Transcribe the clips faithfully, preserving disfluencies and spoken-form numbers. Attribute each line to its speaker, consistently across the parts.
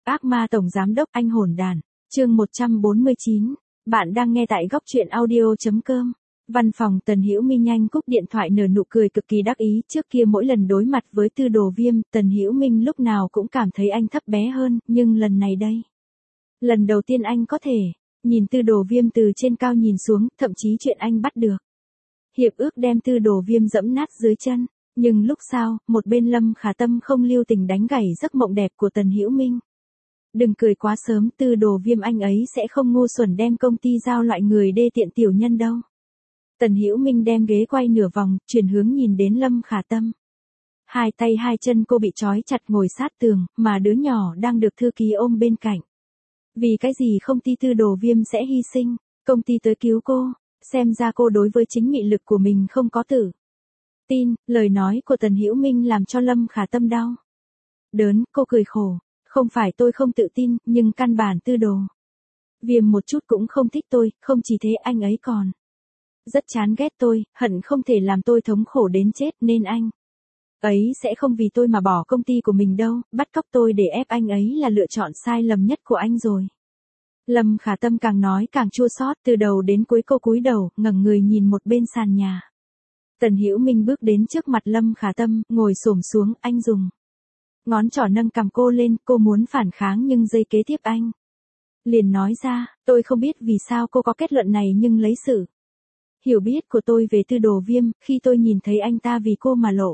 Speaker 1: Ác ma tổng giám đốc anh hồn đàn, chương một trăm bốn mươi chín. Bạn đang nghe tại góc truyện audio.com. Văn phòng Tần Hữu Minh nhanh cúp điện thoại nở nụ cười cực kỳ đắc ý, trước kia mỗi lần đối mặt với Tư Đồ Viêm, Tần Hữu Minh lúc nào cũng cảm thấy anh thấp bé hơn, nhưng lần này đây. Lần đầu tiên anh có thể nhìn Tư Đồ Viêm từ trên cao nhìn xuống, thậm chí chuyện anh bắt được hiệp ước đem Tư Đồ Viêm dẫm nát dưới chân. Nhưng lúc sau, một bên Lâm Khả Tâm không lưu tình đánh gãy giấc mộng đẹp của Tần Hữu Minh. Đừng cười quá sớm, Tư Đồ Viêm anh ấy sẽ không ngu xuẩn đem công ty giao loại người đê tiện tiểu nhân đâu. Tần Hữu Minh đem ghế quay nửa vòng, chuyển hướng nhìn đến Lâm Khả Tâm. Hai tay hai chân cô bị trói chặt ngồi sát tường, mà đứa nhỏ đang được thư ký ôm bên cạnh. Vì cái gì công ty Tư Đồ Viêm sẽ hy sinh, công ty tới cứu cô, xem ra cô đối với chính mị lực của mình không có tự tin. Lời nói của Tần Hữu Minh làm cho Lâm Khả Tâm đau đớn, cô cười khổ. Không phải tôi không tự tin, nhưng căn bản Tư Đồ Viêm một chút cũng không thích tôi, không chỉ thế anh ấy còn rất chán ghét tôi, hận không thể làm tôi thống khổ đến chết, nên anh ấy sẽ không vì tôi mà bỏ công ty của mình đâu, bắt cóc tôi để ép anh ấy là lựa chọn sai lầm nhất của anh rồi. Lâm Khả Tâm càng nói càng chua xót, từ đầu đến cuối cô cúi đầu, ngẩng người nhìn một bên sàn nhà. Tần Hữu Minh bước đến trước mặt Lâm Khả Tâm, ngồi xổm xuống, anh dùng ngón trỏ nâng cằm cô lên, cô muốn phản kháng nhưng giây kế tiếp anh liền nói ra, tôi không biết vì sao cô có kết luận này nhưng lấy sự hiểu biết của tôi về Tư Đồ Viêm, khi tôi nhìn thấy anh ta vì cô mà lộ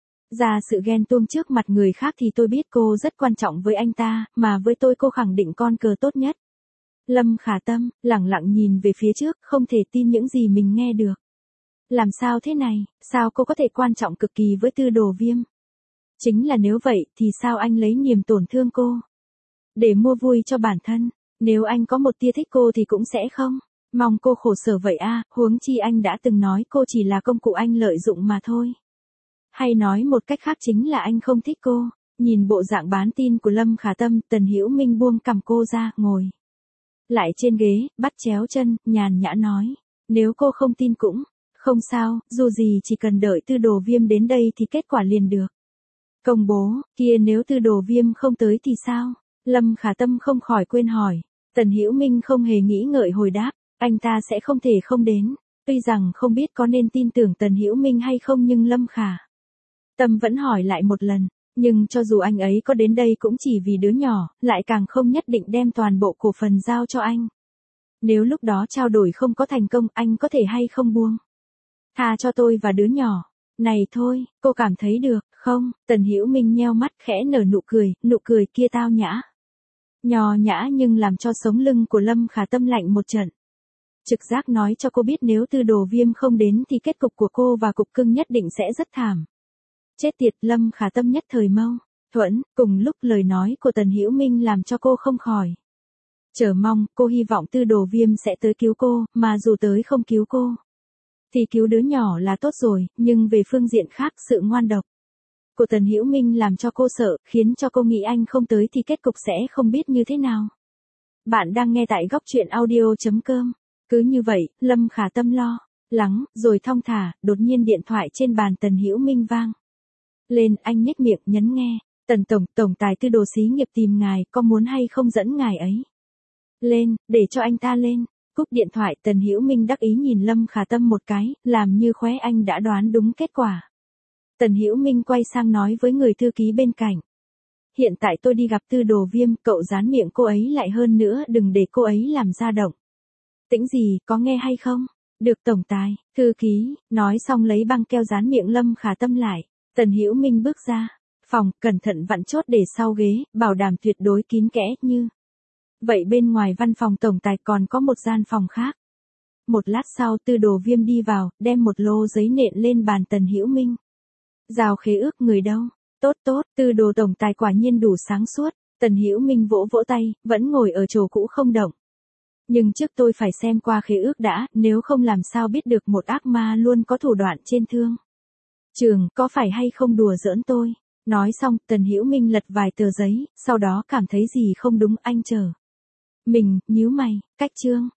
Speaker 1: ra sự ghen tuông trước mặt người khác thì tôi biết cô rất quan trọng với anh ta, mà với tôi cô khẳng định con cờ tốt nhất. Lâm Khả Tâm, lẳng lặng nhìn về phía trước, không thể tin những gì mình nghe được. Làm sao thế này, sao cô có thể quan trọng cực kỳ với Tư Đồ Viêm? Chính là nếu vậy, thì sao anh lấy niềm tổn thương cô để mua vui cho bản thân? Nếu anh có một tia thích cô thì cũng sẽ không mong cô khổ sở vậy à, huống chi anh đã từng nói cô chỉ là công cụ anh lợi dụng mà thôi. Hay nói một cách khác chính là anh không thích cô. Nhìn bộ dạng bán tin của Lâm Khả Tâm, Tần Hữu Minh buông cằm cô ra, ngồi lại trên ghế, bắt chéo chân, nhàn nhã nói. Nếu cô không tin cũng không sao, dù gì chỉ cần đợi Tư Đồ Viêm đến đây thì kết quả liền được công bố. Kia nếu Tư Đồ Viêm không tới thì sao? Lâm Khả Tâm không khỏi quên hỏi. Tần Hữu Minh không hề nghĩ ngợi hồi đáp, anh ta sẽ không thể không đến. Tuy rằng không biết có nên tin tưởng Tần Hữu Minh hay không nhưng Lâm Khả Tâm vẫn hỏi lại một lần, nhưng cho dù anh ấy có đến đây cũng chỉ vì đứa nhỏ, lại càng không nhất định đem toàn bộ cổ phần giao cho anh. Nếu lúc đó trao đổi không có thành công, anh có thể hay không buông tha cho tôi và đứa nhỏ này thôi, cô cảm thấy được không? Tần Hữu Minh nheo mắt khẽ nở nụ cười, nụ cười kia tao nhã nho nhã nhưng làm cho sống lưng của Lâm Khả Tâm lạnh một trận. Trực giác nói cho cô biết nếu Tư Đồ Viêm không đến thì kết cục của cô và cục cưng nhất định sẽ rất thảm. Chết tiệt, Lâm Khả Tâm nhất thời mâu thuẫn, cùng lúc lời nói của Tần Hữu Minh làm cho cô không khỏi chờ mong. Cô hy vọng Tư Đồ Viêm sẽ tới cứu cô, mà dù tới không cứu cô thì cứu đứa nhỏ là tốt rồi, nhưng về phương diện khác sự ngoan độc của Tần Hữu Minh làm cho cô sợ, khiến cho cô nghĩ anh không tới thì kết cục sẽ không biết như thế nào. Bạn đang nghe tại góc truyện audio.com. Cứ như vậy, Lâm Khả Tâm lo lắng, rồi thong thả, đột nhiên điện thoại trên bàn Tần Hữu Minh vang lên, anh nhếch miệng nhấn nghe. Tần tổng, tổng tài Tư Đồ xí nghiệp tìm ngài, có muốn hay không dẫn ngài ấy lên, để cho anh ta lên. Cúp điện thoại, Tần Hữu Minh đắc ý nhìn Lâm Khả Tâm một cái, làm như khóe anh đã đoán đúng kết quả. Tần Hữu Minh quay sang nói với người thư ký bên cạnh. Hiện tại tôi đi gặp Tư Đồ Viêm, cậu dán miệng cô ấy lại, hơn nữa đừng để cô ấy làm ra động tĩnh gì, có nghe hay không? Được tổng tài. Thư ký nói xong lấy băng keo dán miệng Lâm Khả Tâm lại. Tần Hữu Minh bước ra phòng, cẩn thận vặn chốt để sau ghế, bảo đảm tuyệt đối kín kẽ như vậy. Bên ngoài văn phòng tổng tài còn có một gian phòng khác. Một lát sau Tư Đồ Viêm đi vào, đem một lô giấy nện lên bàn Tần Hữu Minh. Giao khế ước người đâu? Tốt tốt, Tư Đồ tổng tài quả nhiên đủ sáng suốt. Tần Hữu Minh vỗ vỗ tay, vẫn ngồi ở chỗ cũ không động. Nhưng trước tôi phải xem qua khế ước đã, nếu không làm sao biết được một ác ma luôn có thủ đoạn trên thương trường, có phải hay không đùa giỡn tôi? Nói xong, Tần Hữu Minh lật vài tờ giấy, sau đó cảm thấy gì không đúng, anh chờ mình, nhíu mày, cách chương